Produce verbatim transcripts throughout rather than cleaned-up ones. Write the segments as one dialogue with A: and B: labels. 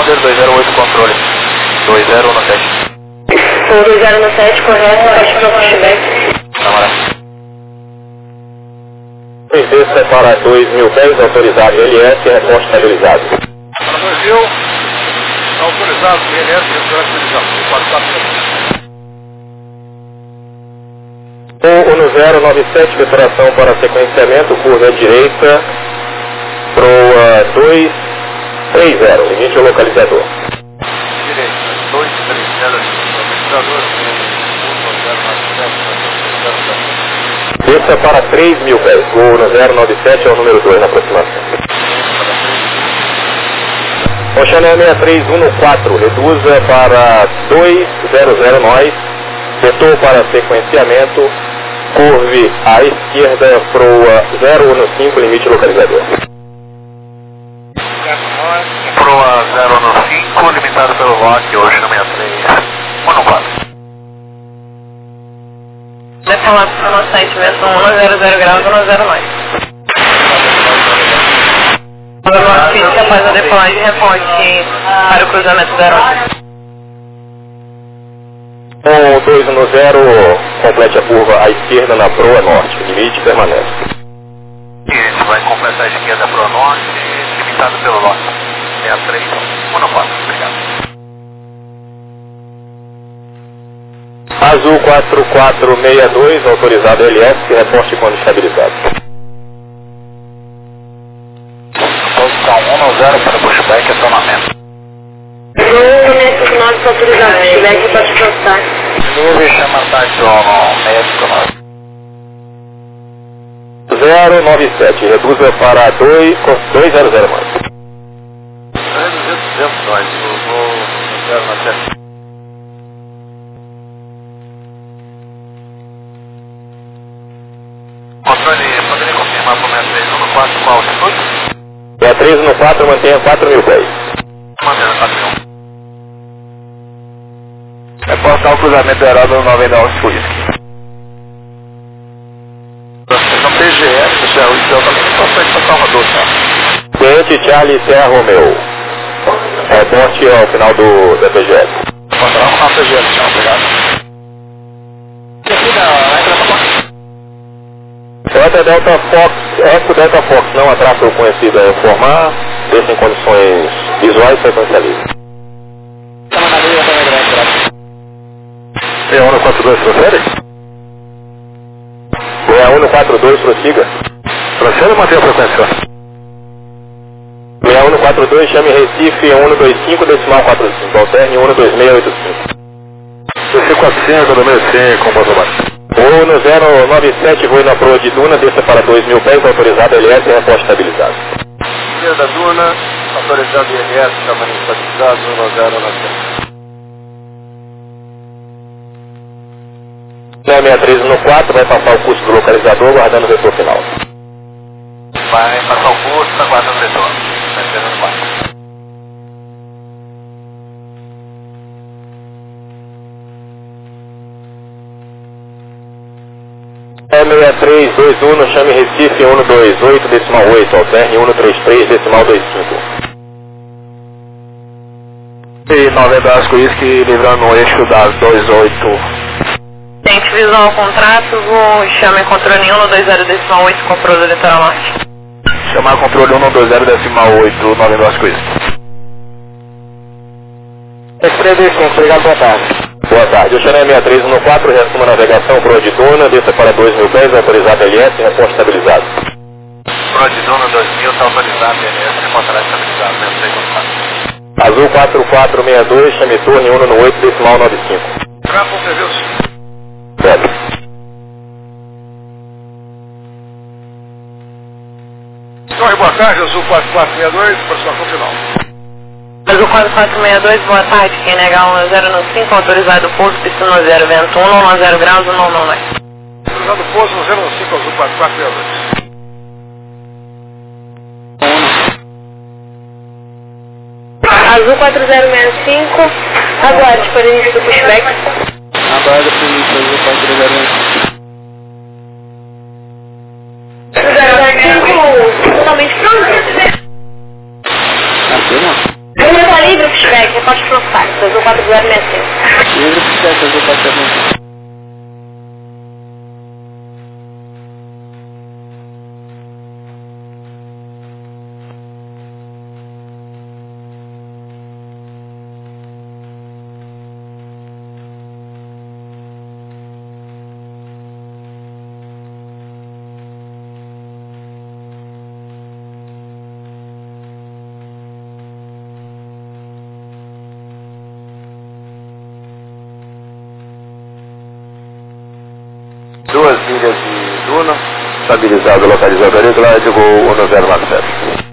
A: Commander dois zero oito controle. dois zero um sete.
B: Ou dois zero um sete, correto, pode para o pushback.
A: Câmara.
C: Desça para dois mil pés, autorizado L S, reporte estabilizado.
A: Para dois mil, autorizado L S, reporte estabilizado. quatro quatro.
C: um zero nove sete, preparação para sequenciamento, curva à direita, proa dois três zero, limite ao localizador.
A: Direita, dois três zero, localizador, um zero nove sete,
C: Desça para três mil pés, o zero nove sete é o número dois na aproximação. Oceania seis três um quatro, reduza para dois zero zero nós, setor para sequenciamento, curve à esquerda, proa zero um cinco, limite localizador.
A: Proa zero um cinco, limitado pelo V O C, Ocean seis três um quatro.
B: Decolado para o nosso site, versão um zero zero graus, um zero nove. Agora o nosso sítio após a decolagem reporte para o cruzamento da aeronave.
C: um dois um zero, complete a curva à esquerda na proa norte, limite permanece.
A: Isso, vai completar a esquerda para o norte, limitado pelo V O C, seis três um quatro, obrigado.
C: Azul quatro quatro seis dois, autorizado L S, reporte quando estabilizado.
A: Posição um zero para pushback, acionamento.
B: Vou nesses nomes autorizados, se tiver que pode processar.
A: Nuvem chama Tyson, médico nove.
C: zero nove sete, reduza para dois zero zero mais.
A: duzentos, nós, vou zero nove sete. Controle, poderia confirmar para o seis três um quatro qual altitude?
C: seis três um quatro, mantenha quatro mil pés.
A: Mantendo quatro mil. Reportar o cruzamento da aeronave noventa e nove Whisky. Então P G S, já o Israel também não consegue passar uma dor, tá?
C: Cliente Charlie Serra Romeo. Reporte ao final do da P G S.
A: Encontramos na P G S, tchau, obrigado.
C: Delta Delta Fox, Eco Delta Fox, não atraso conhecido a informar, deixa em condições visuais sequencialismo.
A: seis um quatro dois, profere?
C: seis um quatro dois, prossiga.
A: Profere ou mantém a frequência?
C: seis um quatro dois, chame Recife um dois cinco, decimal quatro cinco, alterne um dois seis oito cinco.
A: C quatro cinco, número cinco, com baixo.
C: O no zero nove sete, voe na proa de Duna, desça para dois mil pés, autorizado L S, reporte estabilizado.
A: Esquerda da Duna, autorizado L S, tamanho estabilizado, um zero nove sete.
C: seis três um quatro, vai passar o curso do localizador, guardando o vetor final.
A: Vai passar o curso, está guardando o vetor. Vai esperando o quarto.
C: seis três dois um, chame Recife um dois oito, decimal oito, alterne um três três, decimal vinte e cinco.
A: E noventa Asco Whisky, livrando o eixo das vinte e oito.
B: Tente visual ao contrato, vou chamar controle um dois zero decimal oito, controle do litoral norte.
A: Chamar controle um dois zero decimal oito, noventa Asco Whisky.
C: X três D cinco, obrigado, boa tarde. Boa tarde, Oceania seis três um quatro, reassuma a navegação, proa de Duna, desça para dois mil pés, autorizado L S, reporte estabilizado.
A: Proa de Duna dois mil, está autorizado L S, reportará estabilizado, mesmo sem contato.
C: Azul quatro quatro seis dois, chame torre um no oito, decimal noventa e cinco.
A: Trapo serviço.
C: Certo.
A: Torre, boa tarde, Azul quatro quatro seis dois, aproximação final.
B: Azul quatro quatro seis dois, boa tarde, quem negar um zero cinco, autorizado pouso, pista no zero, vento um, um zero graus, um não vai.
A: Autorizado pouso no zero cinco, Azul quatro quatro seis dois.
B: Azul quatro zero seis cinco, aguarde para início do pushback.
A: Aguarde para início, Azul quatro zero seis cinco.
B: zero cinco, totalmente pronto.
A: Aqui não.
B: Ele está livre, Pushback, reporte frontal, dois um quatro zero seis cinco.
D: Livre pushback, dois um quatro zero seis cinco.
C: Duas milhas de Duna, estabilizado o localizador e glide, gol um zero nove sete.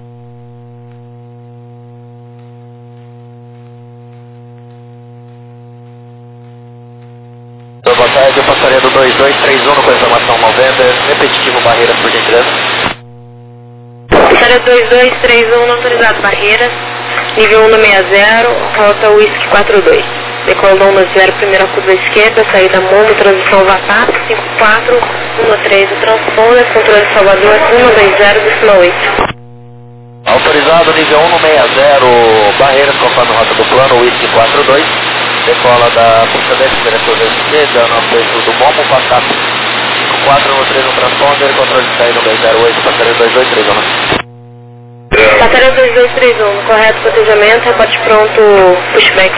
C: Boa tarde, eu passaria do dois dois três um com informação November, repetitivo Barreiras, por gentileza.
B: Passaria dois dois três um, não autorizado Barreiras, nível um no sessenta, rota Whisky quatro dois. Decolou no zero, primeira curva esquerda, saída Mundo, transição Vatap, cinco quatro um três, o transponder, controle de Salvador, um dois zero, destino oito.
C: Autorizado nível um no sessenta, Barreiras, conforme rota do plano, Whisky quatro dois. Decola da pista dez, primeira curva esquerda, no apoio do Momo, Vatap, cinco quatro um três, o transponder, controle de saída um dois zero oito, passaria dois dois três um.
B: Passaria dois dois três um, correto cotejamento, reporte pronto, pushback.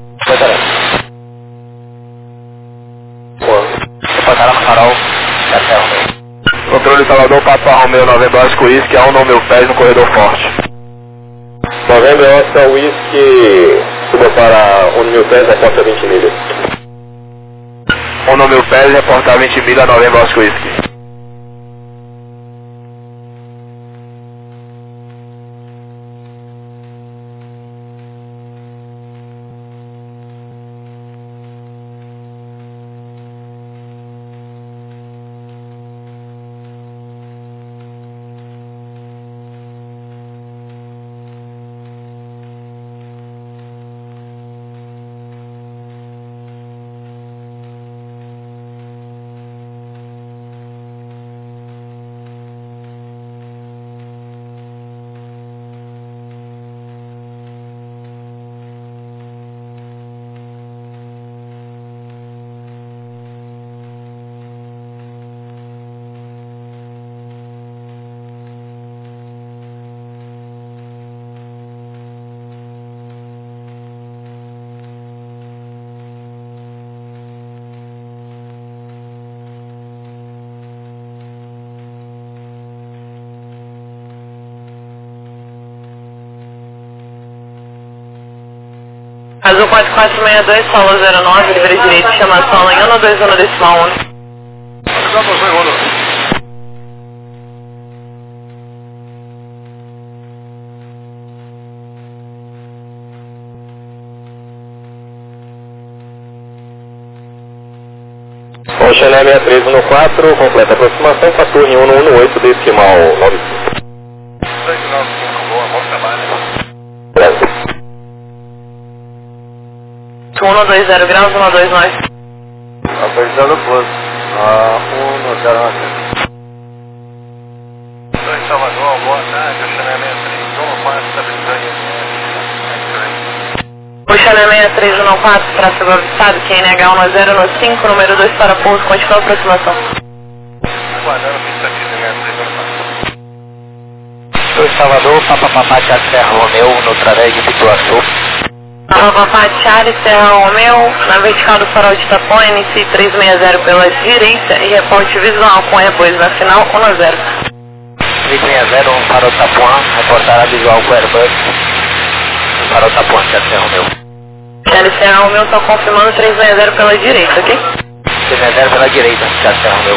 C: Passaram no farol, Café Romeu. Controle Salvador, Papa Romeu, Novembro Oscar Whisky, a um no meu pés no corredor forte. Novembro Oscar Whisky, suba para um no meu pés, reporta vinte milhas. um no meu pés, reporta vinte milhas, Novembro Oscar Whisky.
B: Azul quatro quatro seis dois, solo zero nove, livre direito, chama solo em um dois um decimal um.
C: Ocean sessenta e três um quatro, completa aproximação, Saturn um um oito, decimal nove cinco. dois nove cinco, boa, bom trabalho. Brasil.
B: um dois zero graus, um dois nove.
C: Autorizado posto, um zero nove. dois Salvador, boa tarde, Ocean sessenta e três um quatro, estabilizando.
B: Ocean sessenta e três um quatro, tráfego avistado, Q N H um zero no cinco, número dois para pouso, continua a aproximação.
C: Aguardando pista aqui, sessenta e três um quatro. dois Salvador, Papa Papá, Charlie Serra Romeu, no Traveg de Pituaçu.
B: Papa Papá, Charlie Serra Romeu, na vertical do farol de Itapuã, inicie trezentos e sessenta pela direita e reporte visual com repouso na final um a zero.
C: trezentos e sessenta, um farol de Itapuã, reportará visual com Airbus. Um farol de Itapuã, Charlie Serra Romeu.
B: Charlie Serra Romeu, estou confirmando trezentos e sessenta pela direita, ok?
C: trezentos e sessenta pela direita, Charlie Serra Romeu.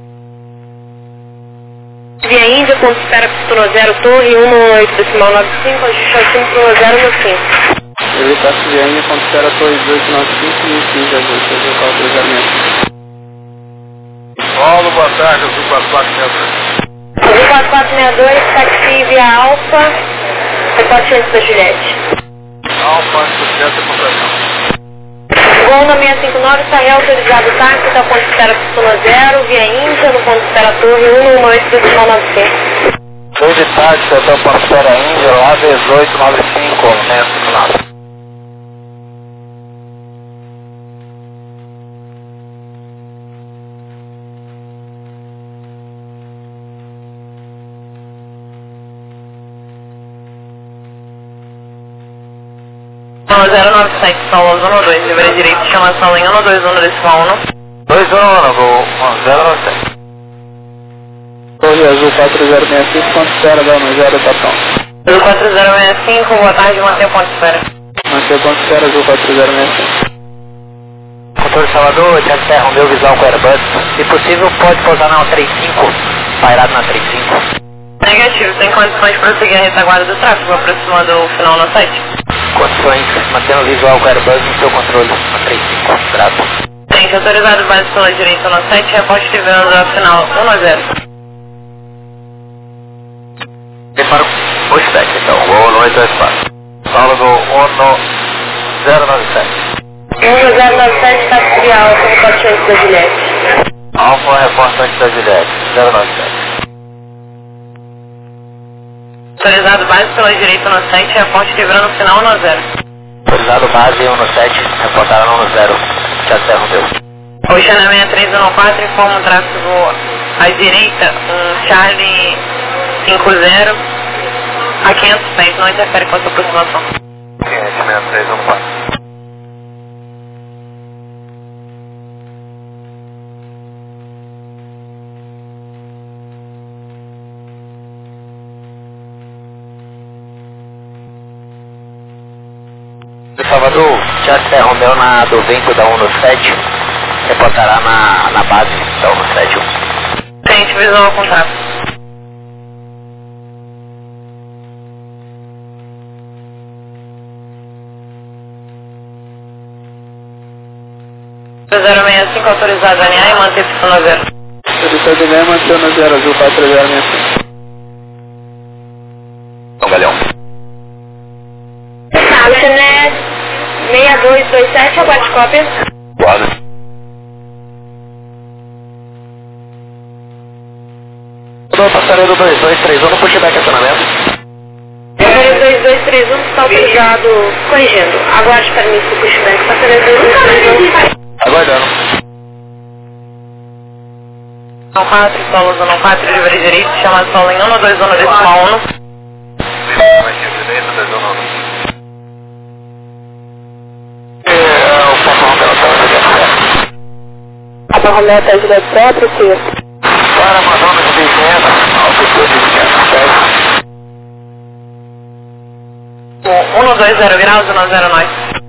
B: Via Índia, ponto espera Pistona zero, torre um um oito decimal nove cinco, ajuste acima para zero no cinco.
D: Ele está subindo, ponto espera torre dois nove cinco e cinco, ajuste, local cruzamento.
C: Paulo, boa tarde, Azul quatro quatro seis dois.
B: Azul quatro quatro seis dois, taxi via Alfa, reporte antes da Juliette.
C: Alfa, antes da Juliette, pontuação.
B: Gol na seiscentos e cinquenta e nove, está reautorizado o táxi, está ponto espera Pistona zero, via Índia, no ponto espera torre um um oito decimal nove cinco.
C: Show de táxi, eu estou ponto espera Índia, lá dezoito nove cinco, metro do lado.
B: zero nove sete, solo um dois, livre direito, chama solo em um dois um, decimal um.
A: dois um um, vou zero nove sete.
D: Torre Azul quatro zero seis cinco, ponto espera, dá no zero, tá pronto.
B: Azul quatro zero seis cinco, boa tarde, manter o ponto de espera.
D: Manter o ponto de espera, Azul quatro zero seis cinco.
A: Controle Salvador, Thiago Serra, Romeu, visual com Airbus. Se possível, pode pousar na trinta e cinco, pairado na trinta e cinco.
B: Negativo, tem condições de prosseguir a retaguarda do tráfego, aproximando o final no site?
A: Condições, mantendo visual com Airbus no seu controle, na trinta e cinco, grato.
B: Tem autorizado base pela direita no site, reporte de venda a final um a zero.
A: Preparo o sete, então, voo no oito espaço. Salvo um zero nove sete.
B: um zero nove sete, táxi de alfa, reporte antes da Juliette.
A: Alfa, reporte antes da Juliette, zero nove sete.
B: Autorizado base pela direita no site, reporte livrando o sinal um a zero.
A: Autorizado base um no sete, reportaram um no zero. Já Serra Romeu.
B: Oceana seis três um quatro, informa o tráfego à direita, um Charlie cinco zero, a quinhentos pés, não interfere com a sua aproximação.
A: Cliente seis três um quatro. Salvador, Thiago Serra Romeu na do vento da um no sete, reportará na, na base da um no sete.
B: Frente visual com tráfego. zero seis cinco, autorizado a alinhar e manter pista no zero.
D: Autorizado a alinhar e manter no zero, Azul quatro zero seis cinco.
A: Então, Galhão.
B: Oceané seis dois dois sete, aguarde cópia.
A: Guarda. Tô passarelo dois dois três um no pushback acionamento.
B: dois dois três um, está autorizado, corrigindo. Aguarde permisso do pushback, passareiro dois dois três um.
A: Aguardando.
B: Não quatro, solo zona quatro, livre direito, chama solo em um dois um, decimal um.
A: Direito, dois um. É, o Papa Romeu está na Juliette.
B: Papa Romeu está Juliette próprio, sim.
A: Para Madonna de Vicena, altitude de quinhentos pés.
B: um dois zero graus, um zero nove.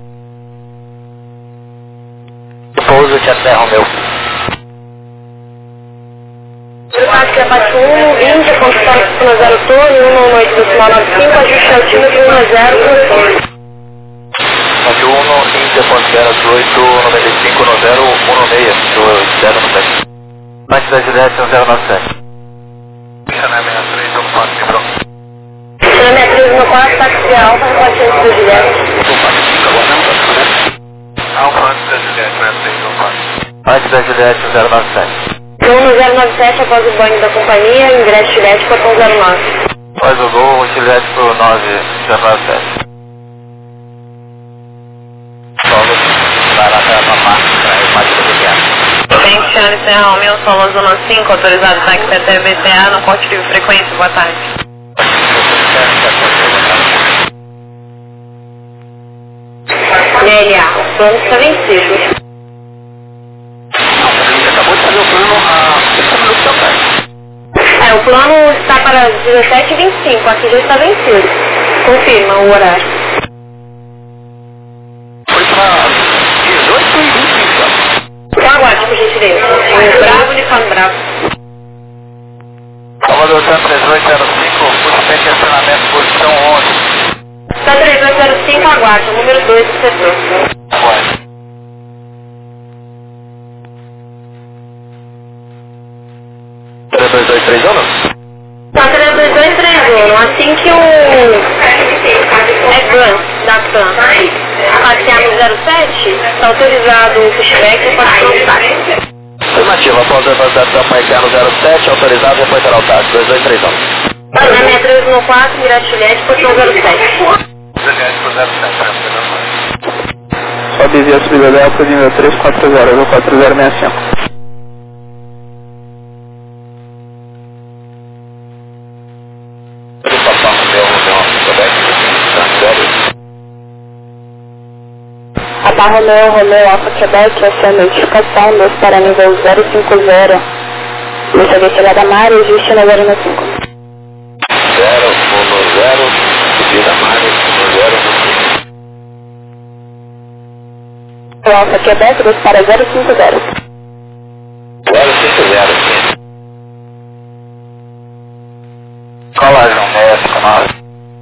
A: Pouso Thiago Serra Romeu.
B: Táxi abate um, vinte, condição no zero torre, um noite decimal nove cinco, ajuste altímetro um a zero, por
A: nove um, Índia, ponto zero oito, noventa e cinco, no zero um seis, do zero no sete. Antes da Juliette, um zero nove sete. Xané seis três um quatro, quebrou.
B: Xané seis três um quatro, táxi de alfa, reporte antes da Juliette.
A: Alfa antes da Juliette, seis três um quatro. Antes da Juliette, um zero nove sete.
B: um zero nove sete, após o banho da companhia, ingresso Juliette, portão zero nove.
A: Após o gol, Juliette pro nove zero nove sete. Solo, vai lá para a mamar, para a máquina do guiado.
B: Frente Charlie Serra Romeu, solo zona cinco, autorizado táxi até B T A, no porte livre frequência, boa tarde. L A, o plano está vencido.
A: Acabou de fazer o plano a trinta minutos atrás.
B: É, o plano está para dezessete e vinte e cinco, aqui já está vencido. Confirma o horário.
A: Foi para dezoito e vinte e cinco.
B: Então aguarde, por gentileza. O Bravo, uniforme Bravo.
A: Salvador Santos três oito zero cinco, puxamento de acionamento, posição onze.
B: São três dois zero cinco, aguarde, o número dois do setor.
A: Aguarde. três dois dois três um?
B: São três dois dois três um, assim que o Advance da P A N passear no zero sete, está autorizado o pushback e pode contar.
A: Afirmativa, após a avançada da Maicá no zero sete, autorizado, reportar ao táxi, dois dois três um.
B: Na seis três um quatro, Mirante Juliette, portão zero sete.
A: Juliette pro zero sete,
D: Sobe via subida Delta, nível três quatro zero, Azul quatro zero seis cinco.
B: Alfa Romeo, Romeo, Alfa Quebec, essa é a notificação, dois para nível zero cinco zero. Lista de chegada Mari, existe na zero um cinco.
A: zero um zero, subida Mari, zero um cinco.
B: Alfa Quebec, dois para zero cinco zero.
A: zero cinco zero, sim. Colagem, meia cinco nove.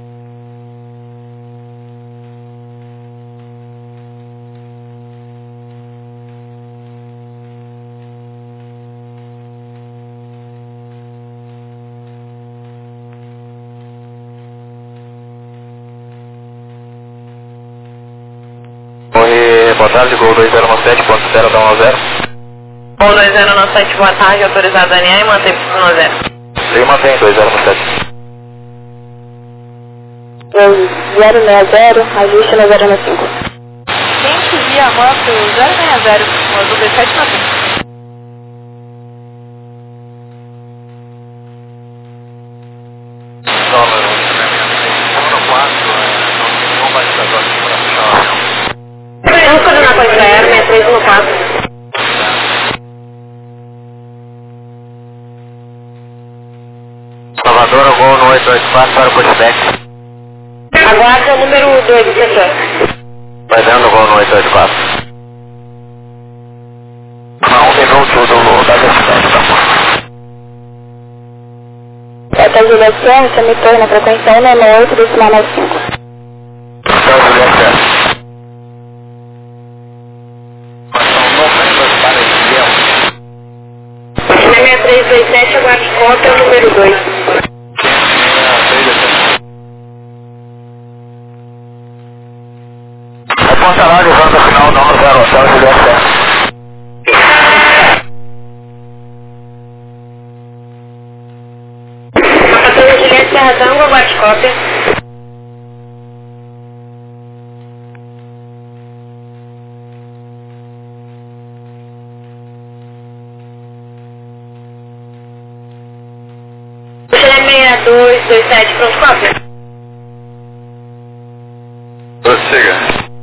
A: Oi, boa tarde, Gol dois zero nove sete ponto zero um zero.
B: Gol dois zero nove sete, boa tarde, autorizado a alinhar e mantém por zero.
A: Sim, mantém dois zero nove sete.
B: zero seis zero, ajuste na zero um cinco.
E: Gente, via moto zero seis zero, azul B sete mantém.
A: Número quatro, não tem nenhum balizador aqui para fechar o avião.
B: Vamos coordenar com a Israel, seis três um quatro.
A: Salvador, Gol no oito oito quatro para o pushback.
B: Aguarda o número dois do setor.
A: Vai dando Gol no oito oito quatro. A um minuto do da velocidade da porta.
B: Delta Julia Sierra, emitor na frequência um nove oito, decimal nove cinco.
A: Delta Julia Sierra.
B: seis três dois sete, aguarde conta, número dois.
A: É Ponta Larga, volta final, número zero, Hotel Julia Sierra.
B: Hotel Julia Sierra, Tango, aguarde cópia. seis dois dois sete, pronto, cópia.
A: Prossiga.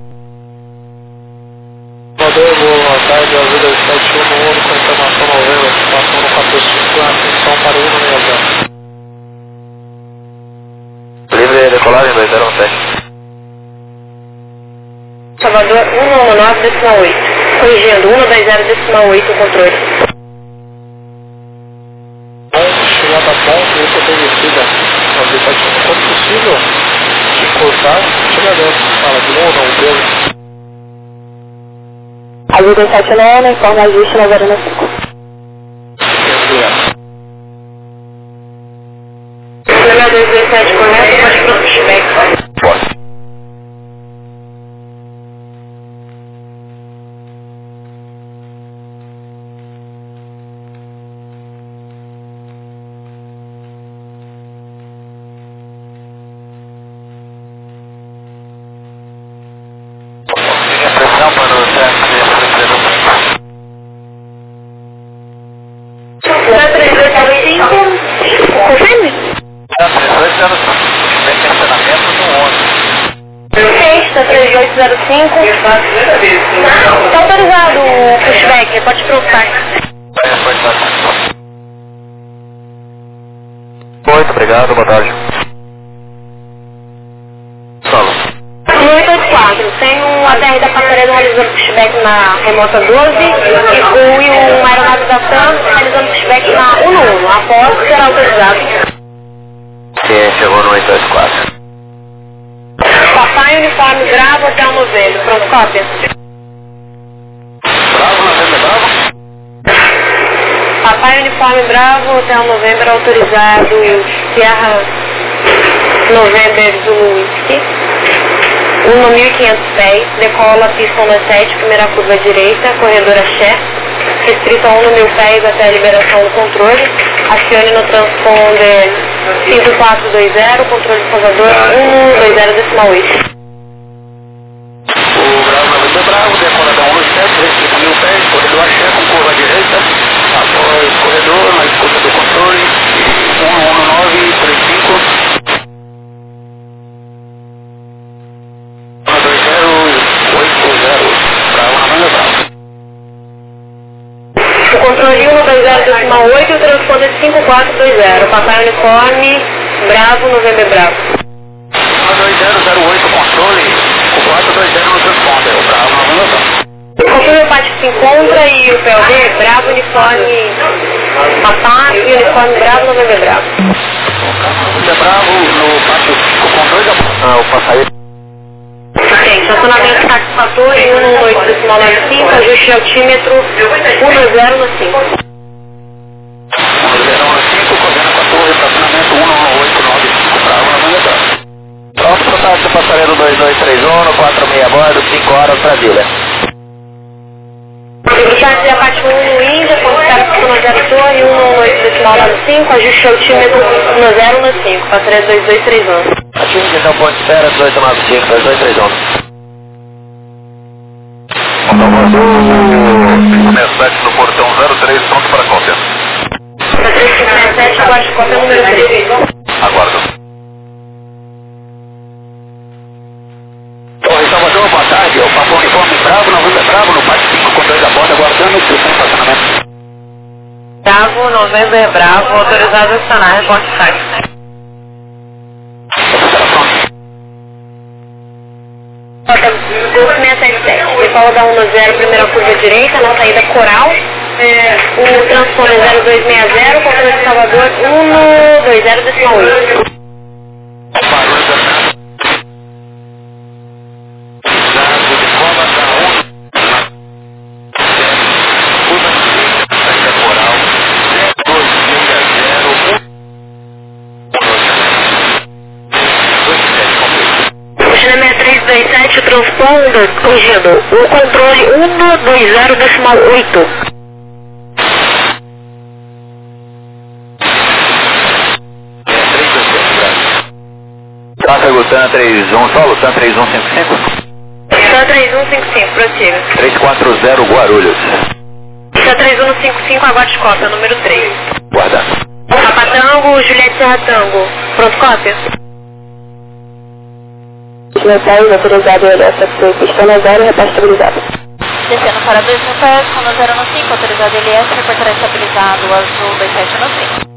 C: Salvador, boa tarde, azul dois sete um no um, com informação novela, situação no quatro cinco, atenção para o um seis zero.
A: Livre decolagem dois zero um sete.
B: Salvador, um um nove, decimal oito. Corrigindo, um dois zero, decimal oito, o controle.
C: Chegada a ponto, eu estou descida. A V sete um, quando possível, se cortar, chega dentro. Fala de novo, não, Deus.
B: Azul dois sete nove, informa ajuste na zero cinco. Número dois dois sete, correto, pode ir para o pushback.
A: Pode. Pressão para o centro
B: três dois zero cinco, confirme?
A: três dois zero cinco, tem estacionamento no onze.
B: Sexta, três oito zero cinco. Está autorizado o pushback, pode preocupar.
A: Muito obrigado, boa tarde. Solo.
B: No oito oito quatro, tem um A T R da Passaredo realizando pushback na remota doze e um aeronave da TAM realizando pushback na um um. Após será autorizado.
A: Sim, chegou no oito oito quatro.
B: Papai Uniforme Bravo, Hotel Novelo. Pronto, cópia.
A: Bravo, novembro, bravo.
B: Papai Uniforme Bravo, Hotel Novembro autorizado. Sierra November Zulu Whisky. um mil e quinhentos pés, decola pista um sete, primeira curva direita, corredor axé, restrito a um mil pés até a liberação do controle, acione no transponder cinco quatro dois zero, controle de Salvador um dois zero decimal oito.
A: O Bravo Novembro Bravo, decola da um sete, restrito mil pés, corredor axé com curva direita, após corredor, na escuta do controle, um um nove três cinco. um dois zero oito zero.
B: decimal oito e o transponder cinco quatro dois zero. Papai Uniforme, Bravo, November Bravo.
A: dois zero zero oito, controle, cinco quatro dois zero no transponder, o Bravo, November Bravo.
B: Confirme o pátio que se encontra e o P L D, Bravo, Uniforme, Papai e Uniforme Bravo, November Bravo.
A: November Bravo, no pátio cinco com dois a... Ah, o passageiro.
B: Ok, estacionamento satisfatório em um um oito decimal nove cinco, ajuste altímetro um zero no cinco.
A: um zero no cinco, correndo com a torre, estacionamento um um oito nove cinco, Bravo, November Bravo. Próximo táxi passageiro dois dois três um, no quatro seis a bordo, cinco horas, Brasília.
B: Táxi da parte um no Índia, contato com o zero torre, um um oito decimal nove cinco, ajuste altímetro um zero no cinco, passageiro dois dois três um.
A: Atinge então ponto de espera dezoito nove cinco, dois dois três um. Mensagem no portão zero três, pronto para cópia.
B: três cinco seis sete, aguarde cópia número três.
A: Aguardo. Torre Salvador, boa tarde. É o Papo Uniforme Bravo, November Bravo, no pátio cinco com dois a bordo, aguardando o seu estacionamento.
E: Bravo, November Bravo, autorizado a estacionar, reporte táxi.
B: Rota Golf seis sete sete, decola da um zero, primeira curva direita, na saída Coral. É, o transponder zero dois seis zero, controle de Salvador um dois zero decimal oito.
A: Barulho danado. Dado de cova da um. Curva direita, saída Coral. dois seis zero,
B: China três dois sete, o transponder, corrigindo, o controle um dois zero decimal oito.
A: Tráfego TAM três um, solo TAM três um cinco cinco.
B: TAM três um cinco cinco, prossiga.
A: três quatro zero, Guarulhos.
B: TAM três um cinco cinco, aguarde cópia, número três.
A: Guarda.
B: Papa Tango, Juliette Serra Tango. Pronto, cópia? Mensagem autorizado L S F, pista no zero, reparte estabilizado.
E: Descendo para dois mil pés, com no zero no cinco, autorizado L S, reportará estabilizado, azul dois sete no cinco.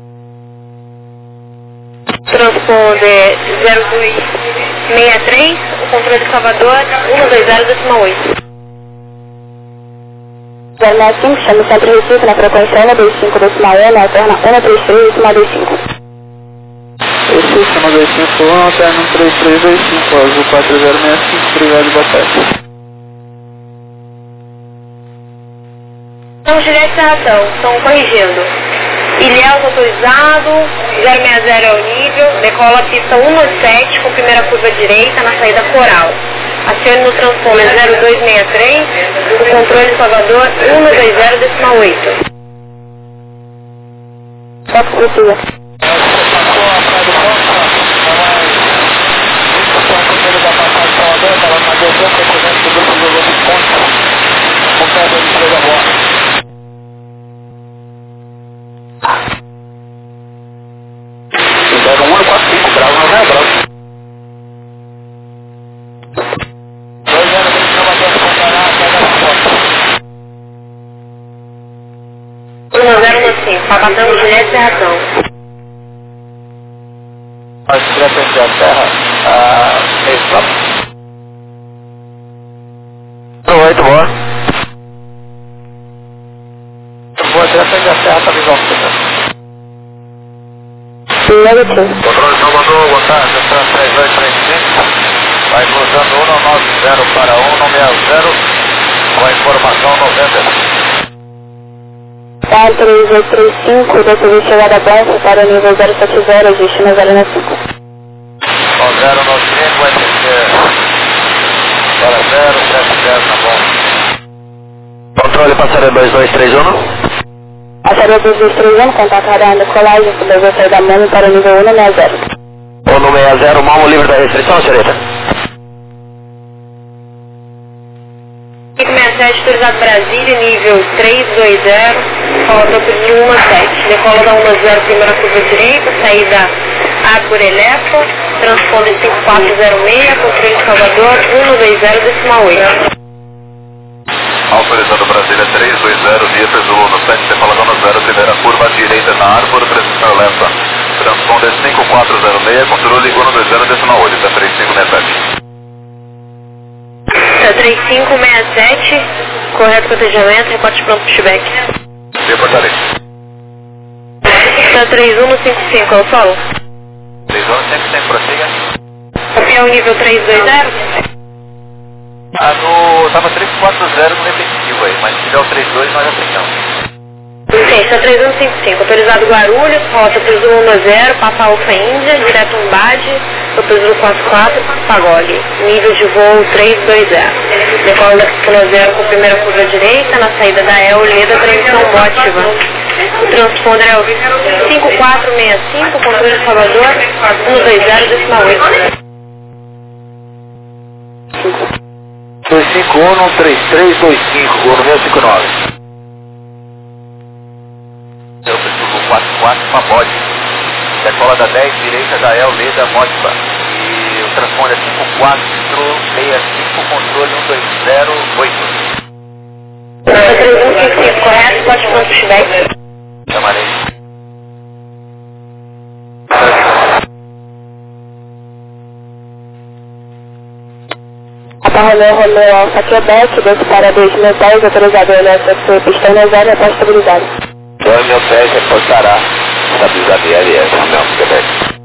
B: Transponder zero dois seis três, o controle de Salvador um dois zero decimal oito. zero nove cinco, chama o centro Recife na frequência um dois cinco decimal um, alterna um três três decimal dois cinco.
D: Recife, um dois cinco um, alterna um três três dois cinco, azul quatro zero seis cinco, obrigado, boa tarde.
B: Então, Juliette Serratão, estão corrigindo. Ilhéus autorizado, zero seis zero é o nível, decola a pista um sete com primeira curva direita na saída Coral. Acione no transponder zero dois seis três, o controle Salvador um dois zero decimal oito. Foco possível.
A: Pega um quatro cinco, Bravo, não é Bravo. dois zero dois, não vai ter que comparar, pega a foto.
B: um zero no cinco, Papatão, Juliette Serratão.
A: Nós tivemos a terra, a meio próximo. oito, boa. Boa, já tem a terra, tá visual. Controle Salvador, boa tarde, TAM três dois três cinco, vai cruzando um nove zero para um seis zero, com a informação noventa.
B: TAM três dois três cinco, depois de chegada baixa para o nível zero sete zero, ajuste no zero cinco.
A: zero nove cinco, vai descer para zero sete zero, tá bom. Controle passageiro dois dois três um.
B: Passageiro dois dois três um, contato radar da colagem, que deve sair da mão para o nível um seis zero.
A: um seis zero, Malmo livre da restrição, senhorita.
B: cinco seis sete, autorizado Brasília, nível três dois zero, falta de um sete. Decola da um zero, primeira curva direita, saída A por Elefa, transponder cinco quatro zero seis, controle de Salvador um dois zero decimal oito.
A: Autorizado Brasília três dois zero, via Zulu no sete, decolador no zero, primeira curva direita na árvore, precisão lenta. Transponder cinco quatro zero seis, controle um dois zero, decimal oito, tá três cinco seis sete.
B: Tá três cinco seis sete, correto cotejamento, reporte pronto pushback.
A: Reportarei.
B: Tá três um cinco cinco, eu falo.
A: três um cinco cinco, prossiga.
B: É o nível três dois zero?
A: Ah, no... tava três quatro zero no repetitivo aí, mas se tiver o três dois nós aceitamos.
B: Sim, está três um cinco cinco, autorizado Guarulhos, rota P Z um zero, Papa Alfa Índia, direto Umbade, P Z quatro quatro, Pagode, nível de voo três dois zero. Decola da P zero com primeira curva direita, na saída da E O Leda, transmissão Mótiva. O transponder é o cinco quatro seis cinco, controle de Salvador, um dois zero, decimal oito.
A: dois cinco um, três três dois cinco, gol no seis cinco nove. Eu preciso quatro quatro para bode. Decola da dez, direita da El Leda Módipa. E o transponder é cinco quatro seis cinco, controle um dois zero oito.
B: três um cinco cinco, correto? Pode pronto pushback.
A: Chamarei.
B: Papa Romeo Romeo Alfa Quebec, doze para dois mil e dez, autorizado L S F, pistão no zero, após estabilizado.
A: dois mil e dez reportará estabilizado em L S, não, Quebec.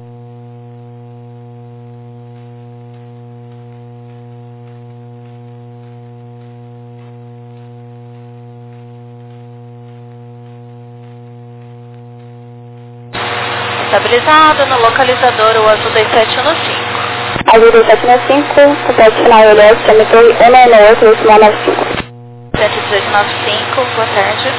E: Estabilizado no localizador o Azul dois sete um cinco.
B: Azul dois sete um cinco, suporte final L S, emitor um nove oito, decimal nove cinco.
E: cento e dezoito noventa e cinco, boa tarde.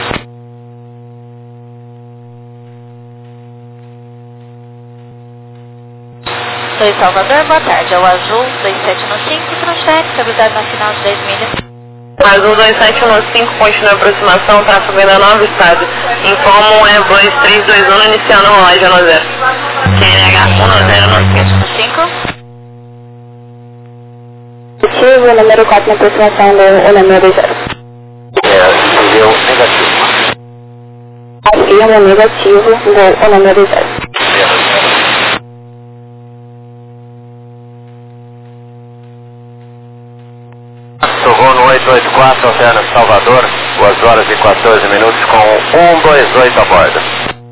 E: Oi, Salvador, boa tarde. É o Azul dois sete um cinco, transfere, estabilidade na final de dez milhas.
B: Azul dois sete um cinco, continua a aproximação, tráfego ainda nove estado. Informa o Airbus três dois um, iniciando a rolagem no zero. Q N H um zero nove
E: cinco.
B: Positivo, número quatro na aproximação do número dois zero.
A: É, deu negativo.
B: Afirma negativo do número dois zero.
A: Voo no oito oito quatro, alterna Salvador, duas horas e quatorze minutos com um dois oito a bordo.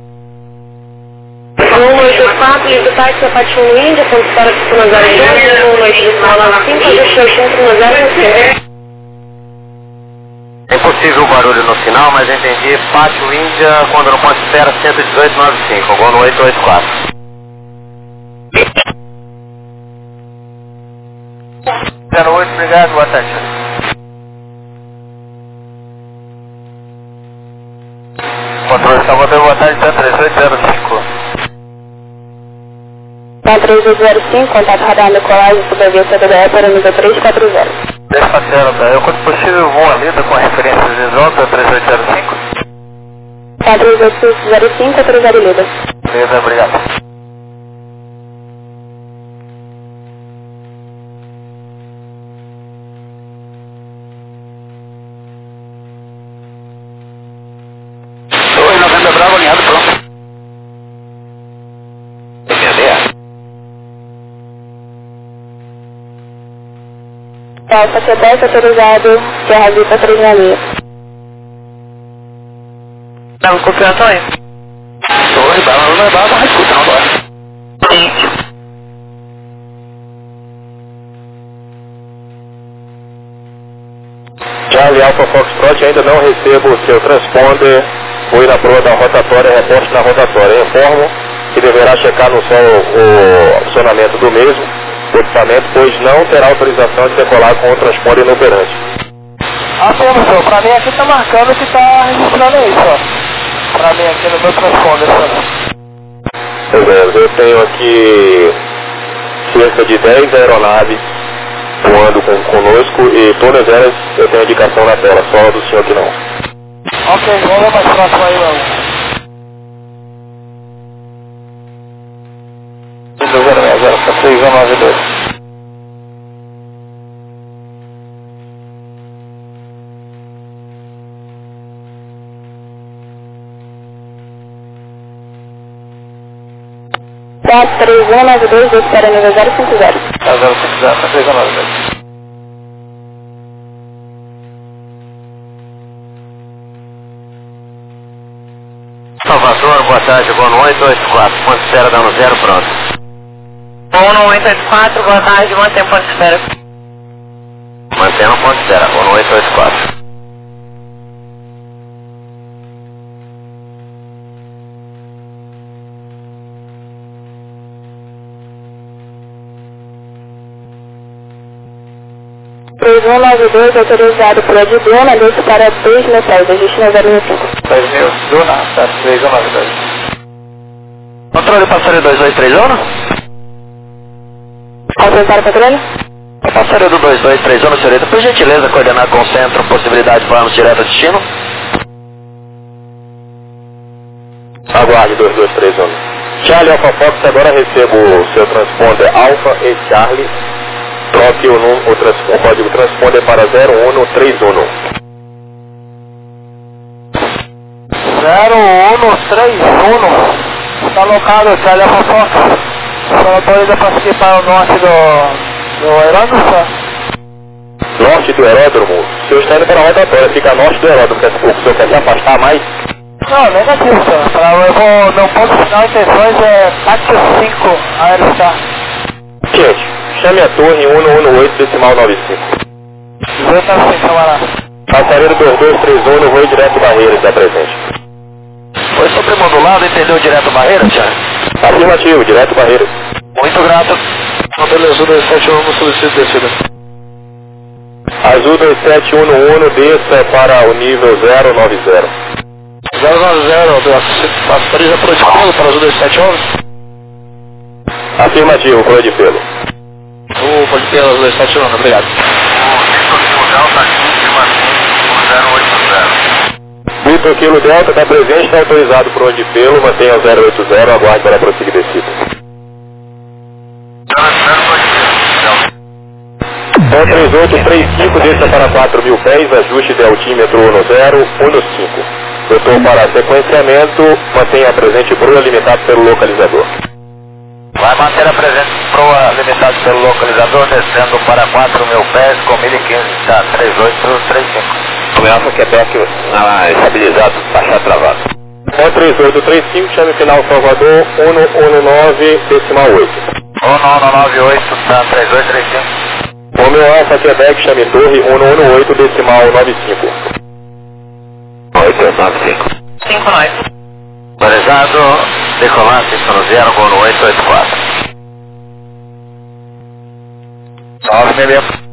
B: um oito quatro, livre táxi, a parte um Índia, ponto para Piscina zero dois, um oito nove cinco, deixa eu centro no zero cinco.
A: É impossível o barulho no final, mas entendi Pátio Índia, quando no ponto espera cento e dezoito noventa e cinco, voo no oito oito quatro. zero oito, obrigado, boa tarde. Controle Salvador, boa tarde, tá três oito zero cinco.
B: Tá três oito zero cinco, contato radar no colagem, subavia C D D E para o nível três quatro zero.
A: três quatro zero, tá? Eu, quando possível, vou a lida com a referência visual da três oito zero cinco.
B: Tá três oito zero cinco, autorizado lida.
A: Beleza, obrigado. Oi, Novembro Bravo, alinhado, pronto.
B: Alfa Quebec, autorizado, Serra Vista três seis seis. Não, confirmação aí?
A: Oi, Bravo, não é Bravo, vai escutar agora.
B: Sim.
C: Charlie Alpha Foxtrot, ainda não recebo o seu transponder. Fui na proa da rotatória, reporte na rotatória. Informo que deverá checar no sol o funcionamento do mesmo o equipamento, pois não terá autorização de decolar com o transponder inoperante.
A: Ah, sim, senhor, pra mim aqui tá marcando que tá registrando aí, só. Pra mim aqui no meu transponder, só.
C: Beleza, eu tenho aqui cerca de dez aeronaves voando com, conosco e todas elas eu tenho indicação na tela, só a do senhor que não.
A: Ok, vamos ver mais próximo aí, mano. zero seis zero, tá seis um nove dois.
B: três um nove dois, dois para nível zero cinco zero.
A: Tá zero cinco zero, tá três um nove dois. Salvador, boa tarde, boa noite, oito quatro, ponto de espera dando zero, pronto.
B: um oito oito quatro, boa tarde, mantém ponto de espera.
A: Mantendo o ponto de espera, um oito oito quatro.
B: três um nove dois, autorizado por Adiduna, desce para dois mil pés, ajuste no zero cinco.
A: dois mil, Duna, tá, três um nove dois. Controle passageiro dois dois três um?
B: Autorizado controle?
A: Passageiro do dois dois três um, senhorita, por gentileza, coordenar com o centro, possibilidade de voarmos direto ao destino?
C: Aguarde dois dois três um. Charlie Alpha Fox, agora recebo o seu transponder Alpha e Charlie. Troque o, num, o, trans, o código transponder para zero um três um.
A: zero um três um. Está locado, Charlie Alpha Fox. Só autoriza para seguir para o norte do, do aeródromo?
C: Norte do aeródromo? O senhor está indo para a rotatória, fica a norte do aeródromo. Quer, o senhor quer se afastar mais?
A: Não, negativo, senhor. Pra, eu vou, meu ponto final de intenções é Táxi cinco, Aerostar.
C: Gente, chame a torre um um oito decimal nove cinco.
A: dezoito nove cinco, camarada.
C: Passageiro dois dois três um no voo direto Barreira, está presente.
A: Foi sobremodulado, entendeu direto Barreira, Thiago?
C: Afirmativo, direto Barreira.
A: Muito grato. Modelo Azul dois sete um, solicito descida.
C: Azul dois sete um um, desça para o nível zero nove zero.
A: zero nove zero, autoriza por de pelo para Azul dois sete um?
C: Afirmativo, cor de pelo.
A: O por de pelo Azul dois sete um, obrigado.
C: Vitor Kilo Delta está presente, está autorizado por onde pelo, mantenha o zero oito zero, aguarde para prosseguir descida. um três oito três cinco, desça para quatro mil pés, ajuste de altímetro um zero um cinco. Doutor, para sequenciamento, mantenha presente proa limitado pelo localizador.
A: Vai manter a presença proa limitado pelo localizador, descendo para quatro mil pés com mil e quinze, tá, três oito três cinco.
C: Alfa Quebec na, estabilizado, baixar travado. um três oito três cinco, chame final Salvador, um um nove decimal oito.
A: um nove nove oito, tá, três oito três cinco.
C: Romeo Alfa Quebec, chame torre um um oito decimal nove cinco.
A: oito nove cinco.
B: cinco nove.
A: Autorizado, decolar, síncrono zero, gol no oito oito quatro. nove milímetros.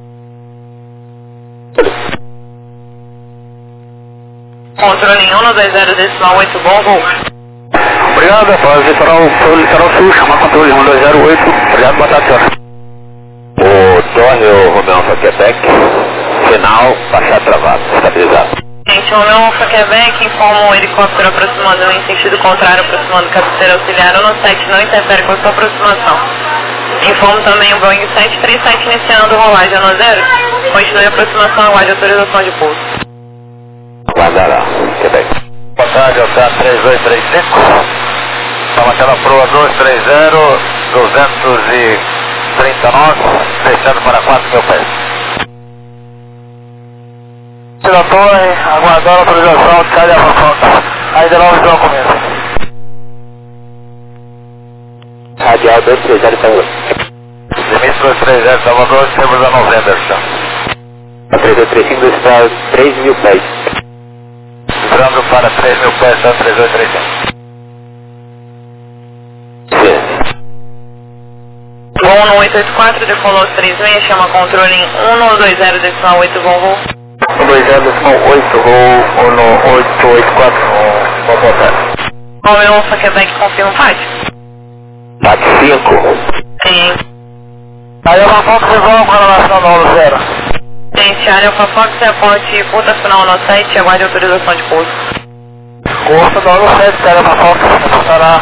B: Controle em um dois zero decimal oito, bom voo.
A: Obrigado, após litoral, litoral sul, chamar controle um dois zero oito. Obrigado, boa tarde, senhor.
C: O Torre Romeo Alfa Quebec, final, baixar travado, estabilizado.
B: Gente, o Romeo Alfa Quebec informa o helicóptero aproximando em sentido contrário, aproximando cabeceira auxiliar ou no sete, não interfere com a sua aproximação. Informo também o Boeing sete três sete iniciando rolagem no zero. Continue a aproximação, aguarde autorização de pouso.
C: Guardará, Quebec.
A: Boa tarde, Alta três oito três cinco. Estamos aquela proa dois três zero, duzentos e trinta e nove, fechando para quatro mil pés. Tira a torre, aguardando a autorização de Charlie Alpha Fox. Ainda não me documento.
C: Radial dois três zero, Salvador.
A: Limite dois três zero, Salvador, temos a novembro, chão.
C: A três oito três cinco está três mil pés.
A: Vibrando para três mil pés, tá, três oito três cinco.
B: Voo no oito oito quatro, decolou três seis, chama controle em um dois zero decimal oito, bom voo.
A: um dois zero decimal oito, voo no oito oito quatro, bom boa tarde.
B: Romeo Alfa Quebec, confirma o P A T?
C: P A T cinco.
B: Sim.
A: Aí eu vou foto resolve com a nacional no zero.
B: Gente, área Alfa Fox, reporte ponta final no site, aguarde autorização de pouso.
A: Curso do ano sete, área Alfa Fox, reportará.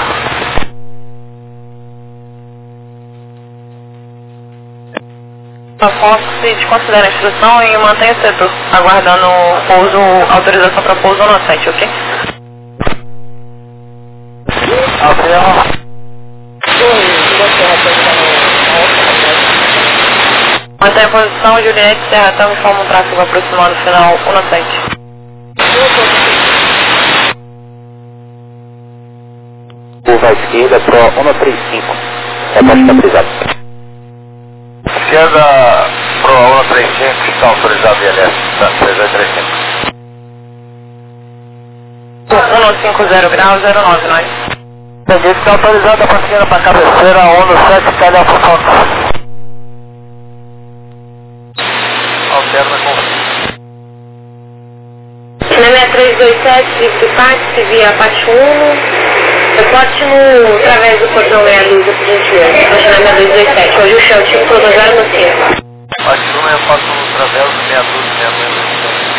B: Alfa Fox, se considera a instrução e mantenha o setor, aguardando pouso, autorização para pouso no site, ok?
A: Afirma.
B: Serratão, Juliette, Serratão, informa um tráfego aproximando o final um no sete.
C: Curva à esquerda, Pro um três cinco. Reporte estabilizado.
A: Esquerda, Pro um três cinco, está autorizado I L S, três dois três cinco.
B: um cinco zero graus, zero nove nove.
A: Entendi, está autorizado a passeira para a cabeceira, um sete, calha por ponto. Alterna com...
B: Cinema três dois sete, livre táxi, via parte um. Reporte no, através do cordão meia lusa, por gentileza. Cinema dois dois sete, hoje o chão tipo todo zero no cinco.
A: Parte um eu faço através do meia luz, meia luz.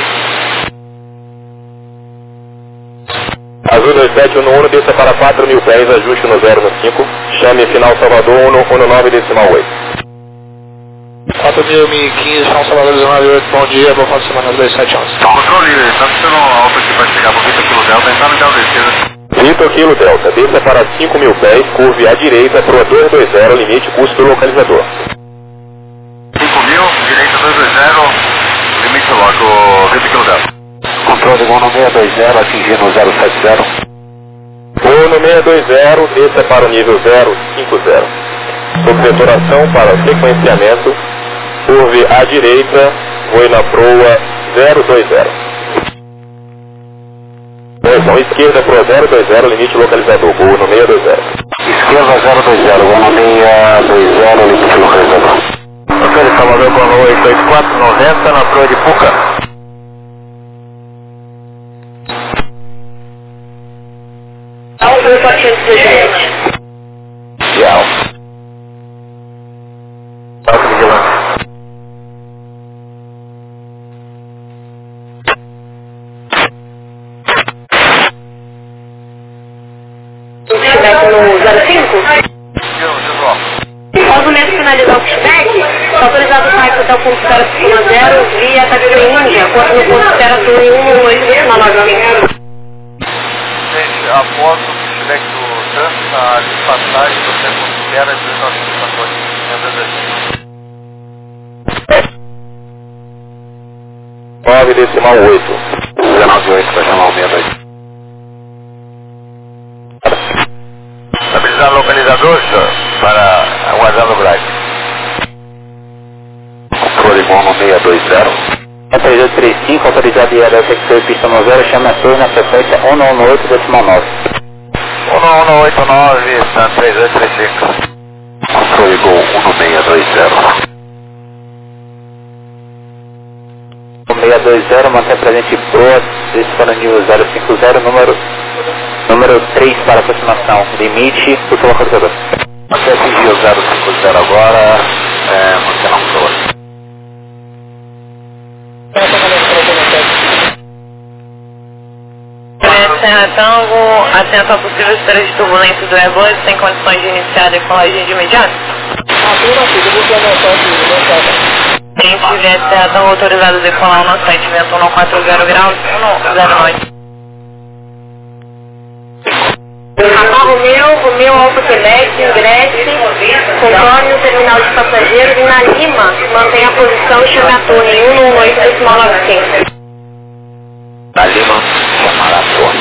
C: Azul dois sete, um um, desça para quatro mil pés, ajuste no zero no cinco. Chame final Salvador, um um nove, decimal oito.
D: quatro mil e quinze, São Salvador, dezenove oito, bom dia, vou fazer semana dois sete onze.
A: Controle, está sendo alto aqui para chegar por Vitor Kilo Delta, está no descida.
C: Vitor Kilo Delta, desça para cinco mil pés, curve à direita, Pro dois dois zero, limite custo localizador.
A: cinco mil, direita dois dois zero, limite logo, Vitor Kilo Delta. Controle Uno seis dois zero, atingindo zero sete zero.
C: Uno seis dois zero, desça para o nível zero cinco zero. Subvetoração para sequenciamento, curve à direita, voe na proa zero dois zero. Correção esquerda Pro zero dois zero, limite localizador, voo no seis dois zero.
A: Esquerda zero dois zero, voo no seis dois zero, limite localizador. Ok, Salvador com a oito oito quatro noventa na proa de Puca.
B: Alfa quatrocentos e dezessete.
A: Tchau. Alfa vigilante.
B: Pushback no zero cinco? Após o mesmo finalizar o pushback, está autorizado o táxi até o ponto zero zero via taxa Índia, quanto no ponto zero dois um oito decimal nove.
A: Gente, após o feedback do trânsito, a passagem você considera dezenove
C: nove decimal oito.
A: dezenove oito para chamar o seis dois. Estabilizar o localizador, senhor, para aguardar no Bright. Controle Mono seis dois zero.
C: três dois três cinco, autorizado I L S X pista no zero, chama a torre na frequência um um oito decimal nove.
A: um um oito nove, está três dois três cinco. Controle Gol um seis dois zero.
C: seis dois zero, mantém presente proa, desce para o nível zero cinco zero, número, número três para aproximação, limite, custo localizador.
A: Até atingir o zero cinco zero agora, é, mantendo a proa.
B: Serratão, atento a possível história de turbulência do Airbus, tem condições de iniciar a decolagem de imediato? Gente, Juliette, Serratão, autorizado a decolar no site, vento um quatro zero graus, um zero nove. Rapaz, Romeu, Romeu, Alfa Quebec, ingresse, contorne o terminal de passageiros e na Lima, mantenha a posição e chame a torre em um um oito decimal nove cinco.
A: Na Lima, chamar a torre.